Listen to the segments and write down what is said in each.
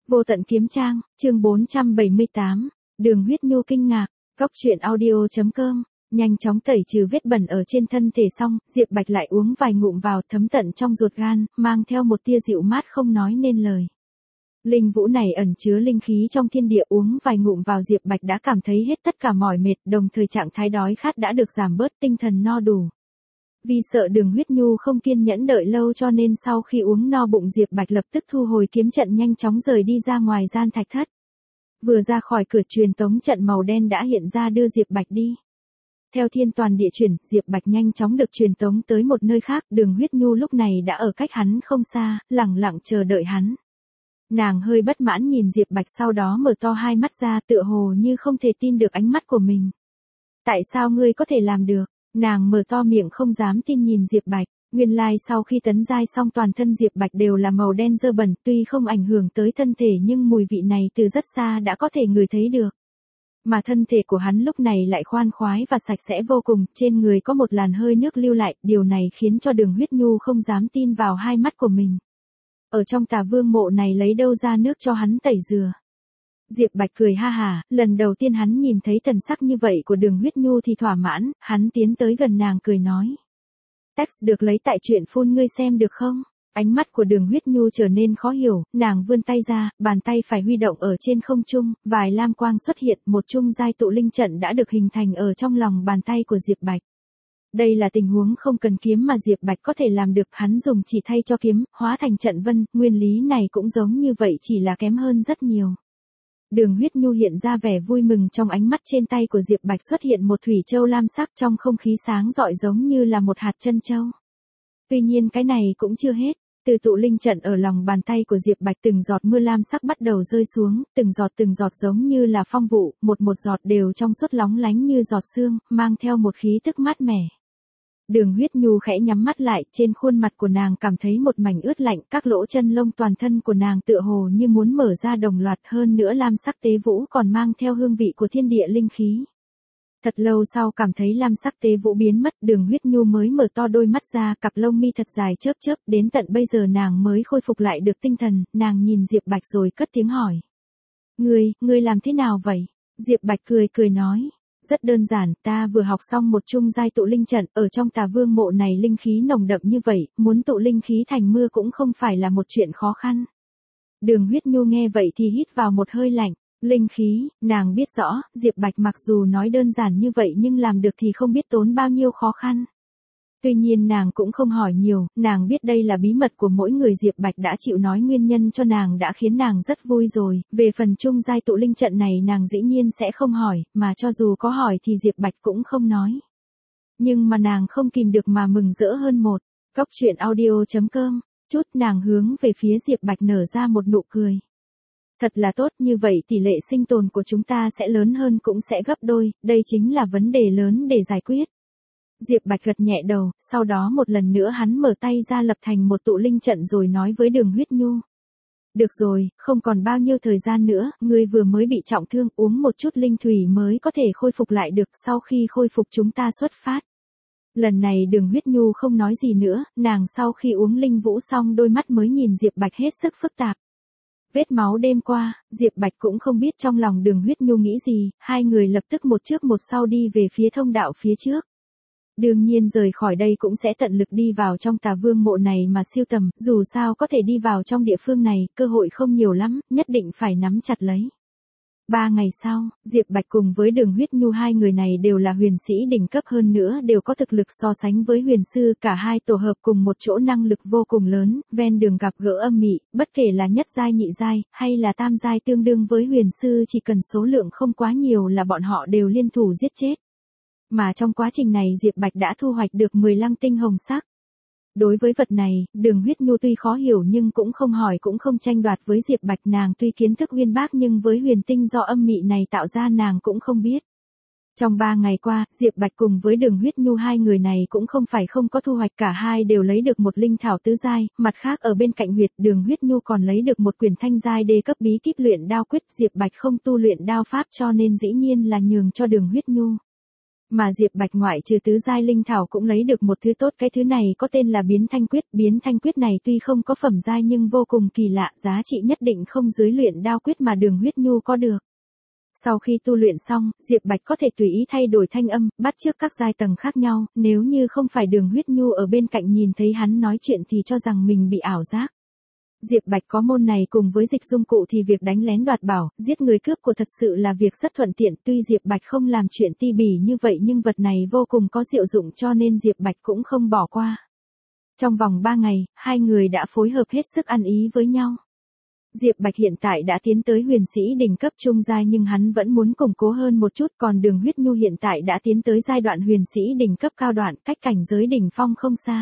Vô tận kiếm trang, chương 478, Đường Huyết Nhu kinh ngạc, Cóc truyện audio.com, nhanh chóng tẩy trừ vết bẩn ở trên thân thể xong, Diệp Bạch lại uống vài ngụm vào thấm tận trong ruột gan, mang theo một tia dịu mát không nói nên lời. Linh vũ này ẩn chứa linh khí trong thiên địa, uống vài ngụm vào Diệp Bạch đã cảm thấy hết tất cả mỏi mệt, đồng thời trạng thái đói khát đã được giảm bớt, tinh thần no đủ. Vì sợ Đường Huyết Nhu không kiên nhẫn đợi lâu cho nên sau khi uống no bụng Diệp Bạch lập tức thu hồi kiếm trận, nhanh chóng rời đi ra ngoài gian thạch thất. Vừa ra khỏi cửa, truyền tống trận màu đen đã hiện ra đưa Diệp Bạch đi. Theo thiên toàn địa chuyển, Diệp Bạch nhanh chóng được truyền tống tới một nơi khác, Đường Huyết Nhu lúc này đã ở cách hắn không xa, lẳng lặng chờ đợi hắn. Nàng hơi bất mãn nhìn Diệp Bạch, sau đó mở to hai mắt ra, tựa hồ như không thể tin được ánh mắt của mình. Tại sao ngươi có thể làm được? Nàng mở to miệng không dám tin nhìn Diệp Bạch. Nguyên lai sau khi tấn giai xong toàn thân Diệp Bạch đều là màu đen dơ bẩn, tuy không ảnh hưởng tới thân thể nhưng mùi vị này từ rất xa đã có thể ngửi thấy được. Mà thân thể của hắn lúc này lại khoan khoái và sạch sẽ vô cùng, trên người có một làn hơi nước lưu lại, điều này khiến cho Đường Huyết Nhu không dám tin vào hai mắt của mình. Ở trong Tà Vương mộ này lấy đâu ra nước cho hắn tẩy rửa? Diệp Bạch cười ha hả, lần đầu tiên hắn nhìn thấy thần sắc như vậy của Đường Huyết Nhu thì thỏa mãn, hắn tiến tới gần nàng cười nói. Text được lấy tại truyện phun, ngươi xem được không? Ánh mắt của Đường Huyết Nhu trở nên khó hiểu, nàng vươn tay ra, bàn tay phải huy động ở trên không trung, vài lam quang xuất hiện, một trung giai tụ linh trận đã được hình thành ở trong lòng bàn tay của Diệp Bạch. Đây là tình huống không cần kiếm mà Diệp Bạch có thể làm được, hắn dùng chỉ thay cho kiếm, hóa thành trận vân, nguyên lý này cũng giống như vậy chỉ là kém hơn rất nhiều. Đường Huyết Nhu hiện ra vẻ vui mừng, trong ánh mắt trên tay của Diệp Bạch xuất hiện một thủy châu lam sắc, trong không khí sáng rọi giống như là một hạt chân châu. Tuy nhiên cái này cũng chưa hết, từ tụ linh trận ở lòng bàn tay của Diệp Bạch từng giọt mưa lam sắc bắt đầu rơi xuống, từng giọt giống như là phong vụ, một giọt đều trong suốt lóng lánh như giọt sương, mang theo một khí tức mát mẻ. Đường Huyết Nhu khẽ nhắm mắt lại, trên khuôn mặt của nàng cảm thấy một mảnh ướt lạnh, các lỗ chân lông toàn thân của nàng tựa hồ như muốn mở ra đồng loạt, hơn nữa lam sắc tế vũ còn mang theo hương vị của thiên địa linh khí. Thật lâu sau cảm thấy lam sắc tế vũ biến mất, Đường Huyết Nhu mới mở to đôi mắt ra, cặp lông mi thật dài chớp chớp, đến tận bây giờ nàng mới khôi phục lại được tinh thần, nàng nhìn Diệp Bạch rồi cất tiếng hỏi. Ngươi làm thế nào vậy? Diệp Bạch cười nói. Rất đơn giản, ta vừa học xong một trung giai tụ linh trận, ở trong Tà Vương mộ này linh khí nồng đậm như vậy, muốn tụ linh khí thành mưa cũng không phải là một chuyện khó khăn. Đường Huyết Nhu nghe vậy thì hít vào một hơi lạnh. Linh khí, nàng biết rõ, Diệp Bạch mặc dù nói đơn giản như vậy nhưng làm được thì không biết tốn bao nhiêu khó khăn. Tuy nhiên nàng cũng không hỏi nhiều, nàng biết đây là bí mật của mỗi người, Diệp Bạch đã chịu nói nguyên nhân cho nàng đã khiến nàng rất vui rồi, về phần trung giai tụ linh trận này nàng dĩ nhiên sẽ không hỏi, mà cho dù có hỏi thì Diệp Bạch cũng không nói. Nhưng mà nàng không kìm được mà mừng rỡ hơn một. Cóc truyện audio.com, chút nàng hướng về phía Diệp Bạch nở ra một nụ cười. Thật là tốt, như vậy tỷ lệ sinh tồn của chúng ta sẽ lớn hơn, cũng sẽ gấp đôi, đây chính là vấn đề lớn để giải quyết. Diệp Bạch gật nhẹ đầu, sau đó một lần nữa hắn mở tay ra lập thành một tụ linh trận rồi nói với Đường Huyết Nhu. Được rồi, không còn bao nhiêu thời gian nữa, ngươi vừa mới bị trọng thương, uống một chút linh thủy mới có thể khôi phục lại được, sau khi khôi phục chúng ta xuất phát. Lần này Đường Huyết Nhu không nói gì nữa, nàng sau khi uống linh vũ xong đôi mắt mới nhìn Diệp Bạch hết sức phức tạp. Vết máu đêm qua, Diệp Bạch cũng không biết trong lòng Đường Huyết Nhu nghĩ gì, hai người lập tức một trước một sau đi về phía thông đạo phía trước. Đương nhiên rời khỏi đây cũng sẽ tận lực đi vào trong Tà Vương mộ này mà siêu tầm, dù sao có thể đi vào trong địa phương này, cơ hội không nhiều lắm, nhất định phải nắm chặt lấy. 3 ngày sau, Diệp Bạch cùng với Đường Huyết Nhu, hai người này đều là huyền sĩ đỉnh cấp, hơn nữa đều có thực lực so sánh với huyền sư, cả hai tổ hợp cùng một chỗ năng lực vô cùng lớn, ven đường gặp gỡ âm mị, bất kể là nhất giai nhị giai, hay là tam giai tương đương với huyền sư, chỉ cần số lượng không quá nhiều là bọn họ đều liên thủ giết chết. Mà trong quá trình này Diệp Bạch đã thu hoạch được 10 lăng tinh hồng sắc. Đối với vật này, Đường Huyết Nhu tuy khó hiểu nhưng cũng không hỏi cũng không tranh đoạt với Diệp Bạch, nàng tuy kiến thức uyên bác nhưng với huyền tinh do âm mị này tạo ra nàng cũng không biết. Trong 3 ngày qua, Diệp Bạch cùng với Đường Huyết Nhu hai người này cũng không phải không có thu hoạch, cả hai đều lấy được một linh thảo tứ giai, mặt khác ở bên cạnh huyệt Đường Huyết Nhu còn lấy được một quyển thanh giai đê cấp bí kíp luyện đao quyết, Diệp Bạch không tu luyện đao pháp cho nên dĩ nhiên là nhường cho Đường Huyết Nhu. Mà Diệp Bạch ngoại trừ tứ giai linh thảo cũng lấy được một thứ tốt, cái thứ này có tên là biến thanh quyết này tuy không có phẩm giai nhưng vô cùng kỳ lạ, giá trị nhất định không dưới luyện đao quyết mà Đường Huyết Nhu có được. Sau khi tu luyện xong, Diệp Bạch có thể tùy ý thay đổi thanh âm, bắt chước các giai tầng khác nhau, nếu như không phải Đường Huyết Nhu ở bên cạnh nhìn thấy hắn nói chuyện thì cho rằng mình bị ảo giác. Diệp Bạch có môn này cùng với dịch dung cụ thì việc đánh lén đoạt bảo, giết người cướp của thật sự là việc rất thuận tiện, tuy Diệp Bạch không làm chuyện ti bỉ như vậy nhưng vật này vô cùng có diệu dụng cho nên Diệp Bạch cũng không bỏ qua. Trong vòng 3 ngày, hai người đã phối hợp hết sức ăn ý với nhau. Diệp Bạch hiện tại đã tiến tới huyền sĩ đỉnh cấp trung giai nhưng hắn vẫn muốn củng cố hơn một chút, còn Đường Huyết Nhu hiện tại đã tiến tới giai đoạn huyền sĩ đỉnh cấp cao đoạn, cách cảnh giới đỉnh phong không xa.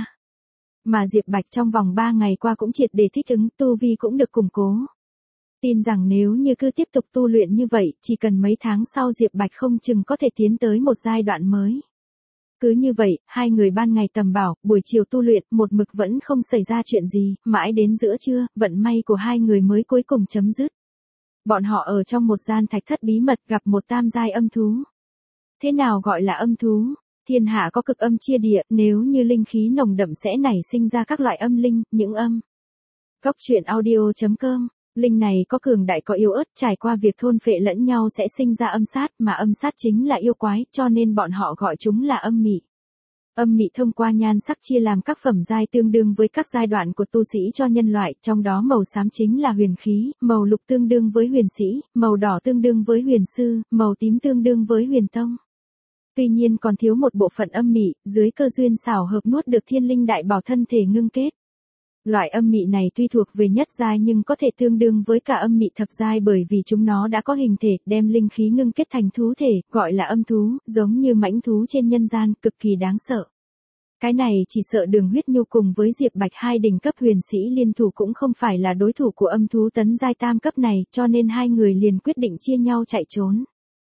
Mà Diệp Bạch trong vòng 3 ngày qua cũng triệt để thích ứng, tu vi cũng được củng cố. Tin rằng nếu như cứ tiếp tục tu luyện như vậy, chỉ cần mấy tháng sau Diệp Bạch không chừng có thể tiến tới một giai đoạn mới. Cứ như vậy, hai người ban ngày tầm bảo, buổi chiều tu luyện, một mực vẫn không xảy ra chuyện gì, mãi đến giữa trưa, vận may của hai người mới cuối cùng chấm dứt. Bọn họ ở trong một gian thạch thất bí mật gặp một tam giai âm thú. Thế nào gọi là âm thú? Thiên hạ có cực âm chia địa, nếu như linh khí nồng đậm sẽ nảy sinh ra các loại âm linh, những âm. Góc truyện audio.com, linh này có cường đại có yếu ớt, trải qua việc thôn phệ lẫn nhau sẽ sinh ra âm sát, mà âm sát chính là yêu quái, cho nên bọn họ gọi chúng là âm mị. Âm mị thông qua nhan sắc chia làm các phẩm giai tương đương với các giai đoạn của tu sĩ cho nhân loại, trong đó màu xám chính là huyền khí, màu lục tương đương với huyền sĩ, màu đỏ tương đương với huyền sư, màu tím tương đương với huyền tông. Tuy nhiên còn thiếu một bộ phận âm mị, dưới cơ duyên xảo hợp nuốt được thiên linh đại bảo thân thể ngưng kết. Loại âm mị này tuy thuộc về nhất giai nhưng có thể tương đương với cả âm mị thập giai bởi vì chúng nó đã có hình thể, đem linh khí ngưng kết thành thú thể, gọi là âm thú, giống như mãnh thú trên nhân gian, cực kỳ đáng sợ. Cái này chỉ sợ Đường Huyết Nhu cùng với Diệp Bạch hai đỉnh cấp huyền sĩ liên thủ cũng không phải là đối thủ của âm thú tấn giai tam cấp này, cho nên hai người liền quyết định chia nhau chạy trốn.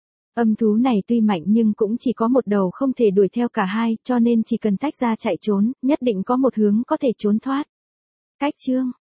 Âm thú này tuy mạnh nhưng cũng chỉ có một đầu không thể đuổi theo cả hai, cho nên chỉ cần tách ra chạy trốn, nhất định có một hướng có thể trốn thoát. Cách chương